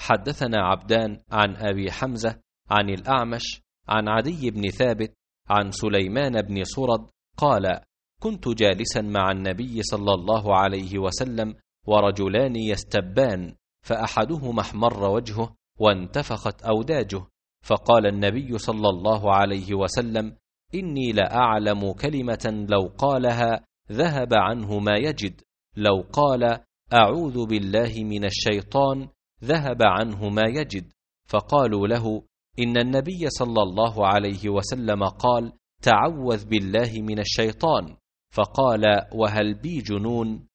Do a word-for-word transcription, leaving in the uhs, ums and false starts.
حدثنا عبدان عن أبي حمزة عن الأعمش عن عدي بن ثابت عن سليمان بن صرد قال: كنت جالسا مع النبي صلى الله عليه وسلم ورجلان يستبان، فأحدهما احمر وجهه وانتفخت أوداجه، فقال النبي صلى الله عليه وسلم: إني لأعلم كلمة لو قالها ذهب عنه ما يجد، لو قال أعوذ بالله من الشيطان ذهب عنه ما يجد. فقالوا له: إن النبي صلى الله عليه وسلم قال: تعوذ بالله من الشيطان. فقال: وهل بي جنون؟